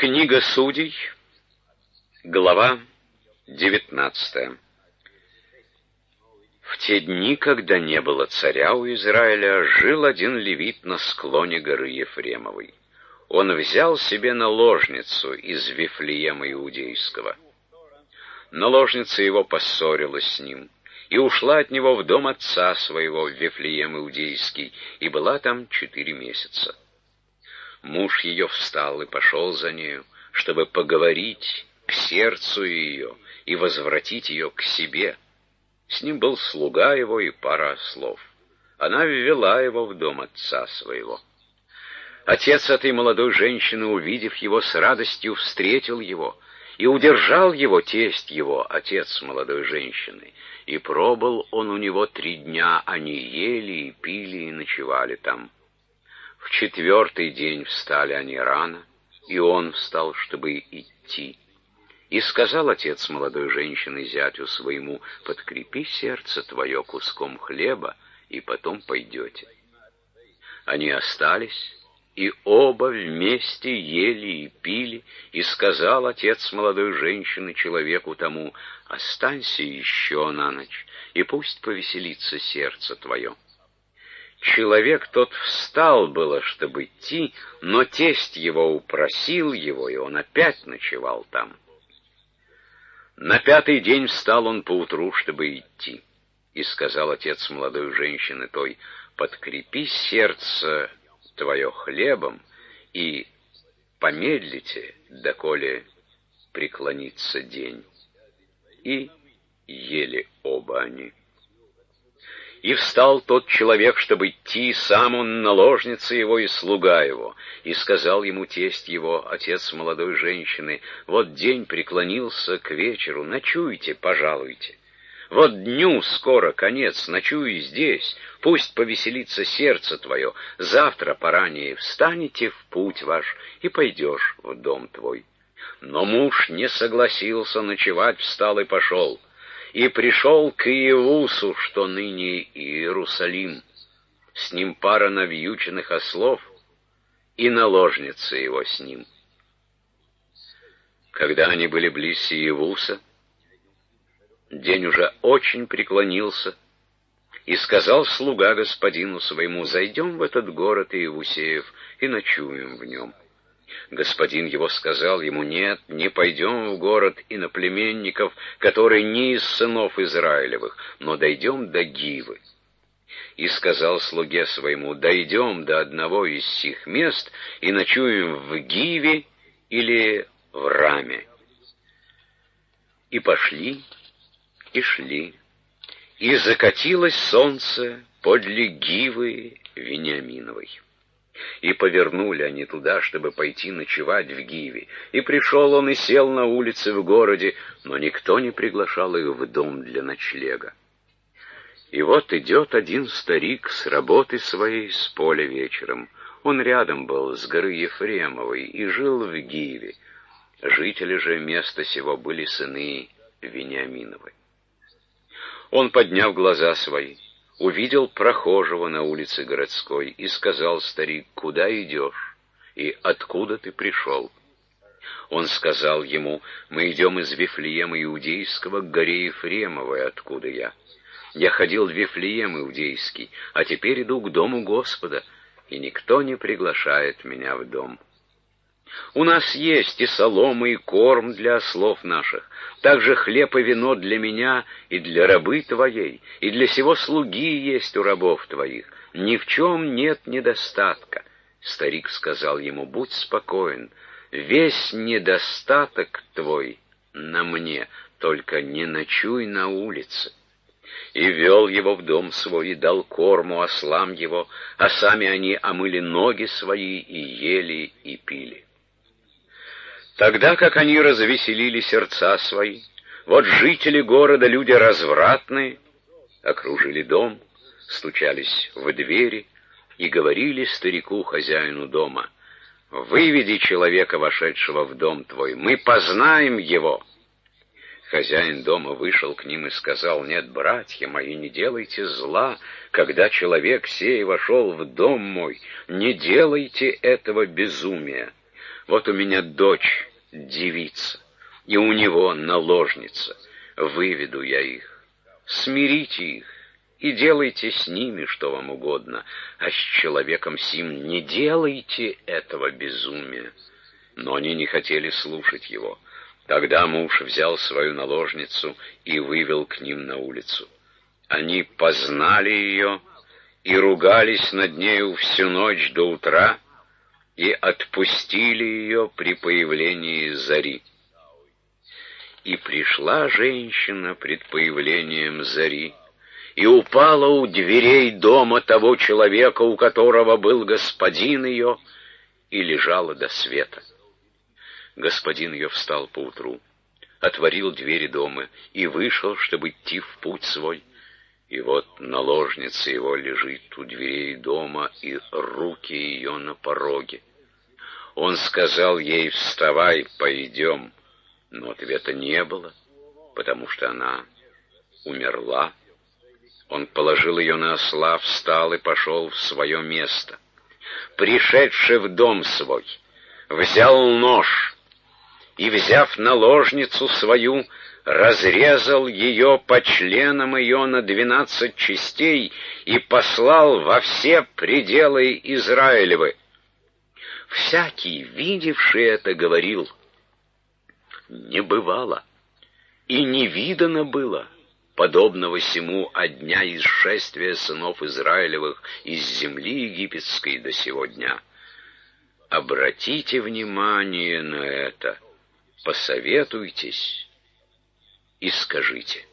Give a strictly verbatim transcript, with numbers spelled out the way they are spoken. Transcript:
Книга Судей, глава девятнадцатая. В те дни, когда не было царя у Израиля, жил один левит на склоне горы Ефремовой. Он взял себе наложницу из Вифлеема Иудейского. Наложница его поссорилась с ним и ушла от него в дом отца своего в Вифлеем Иудейский, и была там четыре месяца. Муж ее встал и пошел за нею, чтобы поговорить к сердцу ее и возвратить ее к себе. С ним был слуга его и пара ослов. Она ввела его в дом отца своего. Отец этой молодой женщины, увидев его, с радостью встретил его, и удержал его тесть его, отец молодой женщины. И пробыл он у него три дня, они ели и пили и ночевали там. В четвертый день встали они рано, и он встал, чтобы идти. И сказал отец молодой женщины зятю своему: «Подкрепи сердце твое куском хлеба, и потом пойдете». Они остались, и оба вместе ели и пили, и сказал отец молодой женщины человеку тому: «Останься еще на ночь, и пусть повеселится сердце твое». Человек тот встал было, чтобы идти, но тесть его упросил его, и он опять ночевал там. На пятый день встал он поутру, чтобы идти, и сказал отец молодой женщины той: «Подкрепи сердце твое хлебом, и помедлите, доколе преклонится день». И ели оба они. И встал тот человек, чтобы идти, сам он, наложница его и слуга его. И сказал ему тесть его, отец молодой женщины: «Вот день преклонился к вечеру, ночуйте, пожалуйте. Вот дню скоро конец, ночуй здесь, пусть повеселится сердце твое. Завтра поранее встанете в путь ваш, и пойдешь в дом твой». Но муж не согласился ночевать, встал и пошел. И пришел к Иевусу, что ныне Иерусалим, с ним пара навьюченных ослов, и наложница его с ним. Когда они были близ Иевуса, день уже очень преклонился, и сказал слуга господину своему: «Зайдем в этот город Иевусеев и ночуем в нем». Господин его сказал ему: «Нет, не пойдем в город иноплеменников, которые не из сынов Израилевых, но дойдем до Гивы». И сказал слуге своему: «Дойдем до одного из сих мест и ночуем в Гиве или в Раме». И пошли, и шли, и закатилось солнце подле Гивы Вениаминовой. И повернули они туда, чтобы пойти ночевать в Гиве. И пришел он и сел на улице в городе, но никто не приглашал их в дом для ночлега. И вот идет один старик с работы своей с поля вечером. Он рядом был с горы Ефремовой и жил в Гиве. Жители же места сего были сыны Вениаминовы. Он, подняв глаза свои, увидел прохожего на улице городской, и сказал старик: «Куда идешь? И откуда ты пришел?» Он сказал ему: «Мы идем из Вифлеема Иудейского к горе Ефремовой, откуда я. Я ходил в Вифлеем Иудейский, а теперь иду к дому Господа, и никто не приглашает меня в дом. У нас есть и солома, и корм для ослов наших, также хлеб и вино для меня и для рабы твоей, и для сего слуги есть у рабов твоих. Ни в чем нет недостатка». Старик сказал ему: «Будь спокоен, весь недостаток твой на мне, только не ночуй на улице». И вел его в дом свой, и дал корму ослам его, а сами они омыли ноги свои, и ели, и пили. Тогда как они развеселили сердца свои, вот жители города, люди развратные, окружили дом, стучались в двери и говорили старику, хозяину дома: «Выведи человека, вошедшего в дом твой, мы познаем его». Хозяин дома вышел к ним и сказал: «Нет, братья мои, не делайте зла, когда человек сей вошел в дом мой, не делайте этого безумия. Вот у меня дочь, девица, и у него наложница. Выведу я их. Смирите их и делайте с ними что вам угодно, а с человеком сим не делайте этого безумия». Но они не хотели слушать его. Тогда муж взял свою наложницу и вывел к ним на улицу. Они познали ее и ругались над нею всю ночь до утра, и отпустили ее при появлении зари. И пришла женщина пред появлением зари, и упала у дверей дома того человека, у которого был господин ее, и лежала до света. Господин ее встал поутру, отворил двери дома и вышел, чтобы идти в путь свой. И вот наложница его лежит у дверей дома, и руки ее на пороге. Он сказал ей: «Вставай, пойдем». Но ответа не было, потому что она умерла. Он положил ее на осла, встал и пошел в свое место. Пришедший в дом свой, взял нож и, взяв наложницу свою, разрезал ее по членам ее на двенадцать частей и послал во все пределы Израилевы. Всякий, видевший это, говорил: «Не бывало и не видано было подобного сему от дня исшествия сынов Израилевых из земли египетской до сего дня». Обратите внимание на это, посоветуйтесь и скажите.